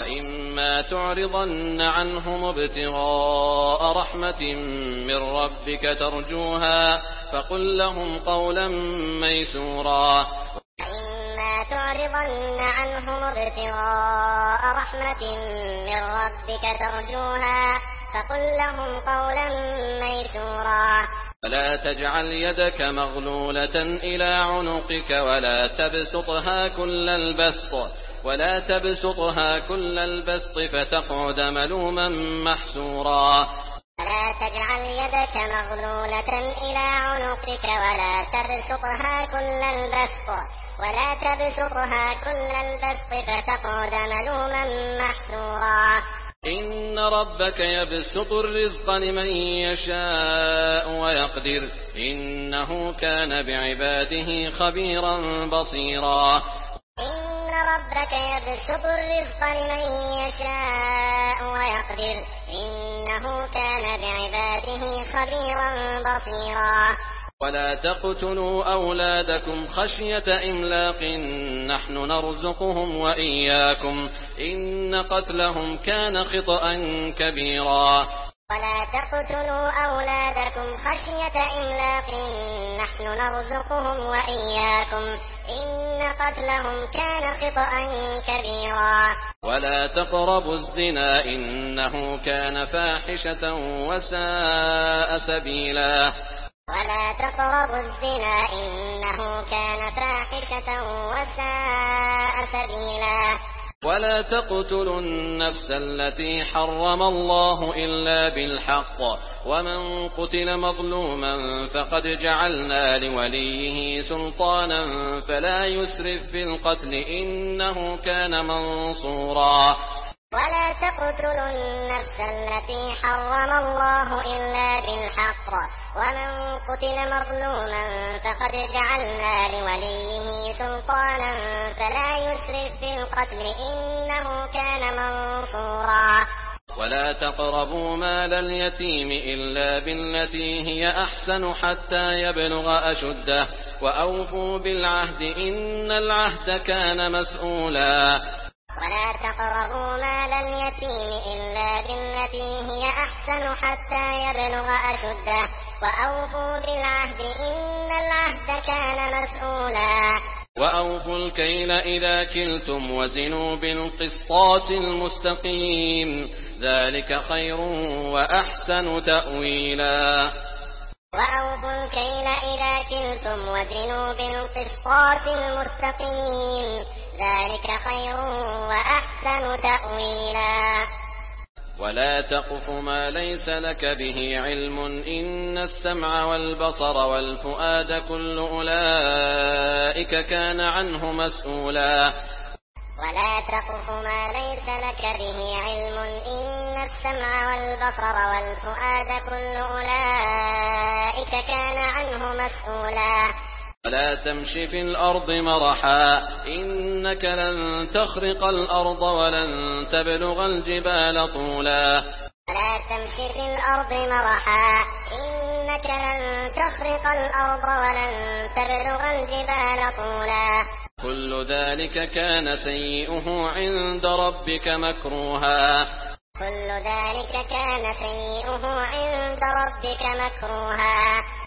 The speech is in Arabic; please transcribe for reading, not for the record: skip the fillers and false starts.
فإما تعرضن عنهم ابتغاء رحمة من ربك ترجوها فقل لهم قولا ميسورا فإما تعرضن عنهم ابتغاء رحمة من ربك ترجوها فقل لهم قولا ميسورا ولا تجعل يدك مغلولة إلى عنقك ولا تبسطها كل البسط فتقعد ملوما محسورا ولا تجعل يدك مغلولة إلى عنقك ولا تبسطها كل البسط فتقعد ملوما محسورا إن ربك يبسط الرزق لمن يشاء ويقدر إنه كان بعباده خبيرا بصيرا إن ربك يبسط الرزق لمن يشاء ويقدر إنه كان بعباده خبيرا بصيرا ولا تقتلوا أولادكم خشية إملاق نحن نرزقهم وإياكم إن قتلهم كان خطأ كبيرا ولا تقتلوا أولادكم خشية إملاق نحن نرزقهم وإياكم إن قتلهم كان خطأ كبيرا ولا تقربوا الزنا إنه كان فاحشة وساء سبيلا ولا تقربوا الزنا إنه كان فاحشة وساء سبيلا ولا تقتلوا النفس التي حرم الله إلا بالحق ومن قتل مظلوما فقد جعلنا لوليه سلطانا فلا يسرف في القتل إنه كان منصورا ولا تقتلوا النفس التي حرم الله إلا بالحق ومن قتل مظلوما فقد جعلنا لوليه سلطانا فلا يسرف في القتل إنه كان منصورا ولا تقربوا مال اليتيم إلا بالتي هي أحسن حتى يبلغ أشده وأوفوا بالعهد إن العهد كان مسؤولا ولا تقربوا مال اليتيم إلا بالتي هي أحسن حتى يبلغ أشده وأوفوا بالعهد إن العهد كان مسؤولا وأوفوا الكيل إذا كلتم وزنوا بالقسطاس المستقيم ذلك خير وأحسن تأويلا وأوفوا الكيل إذا كلتم وزنوا بالقسطاس المستقيم ذلك خير وأحسن تأويلا ولا تقف ما ليس لك به علم إن السمع والبصر والفؤاد كل أولئك كان عنه مسؤولا ولا تقف ما ليس لك به علم إن السمع والبصر والفؤاد كل أولئك كان عنه مسؤولا ولا تمش في الأرض مرحا إنك لن تخرق الأرض ولن تبلغ الجبال طولا ولا تمش في الأرض مرحا إنك لن تخرق الأرض ولن تبلغ الجبال طولا كل ذلك كان سيئه عند ربك مكروها كل ذلك كان سيئه عند ربك مكروها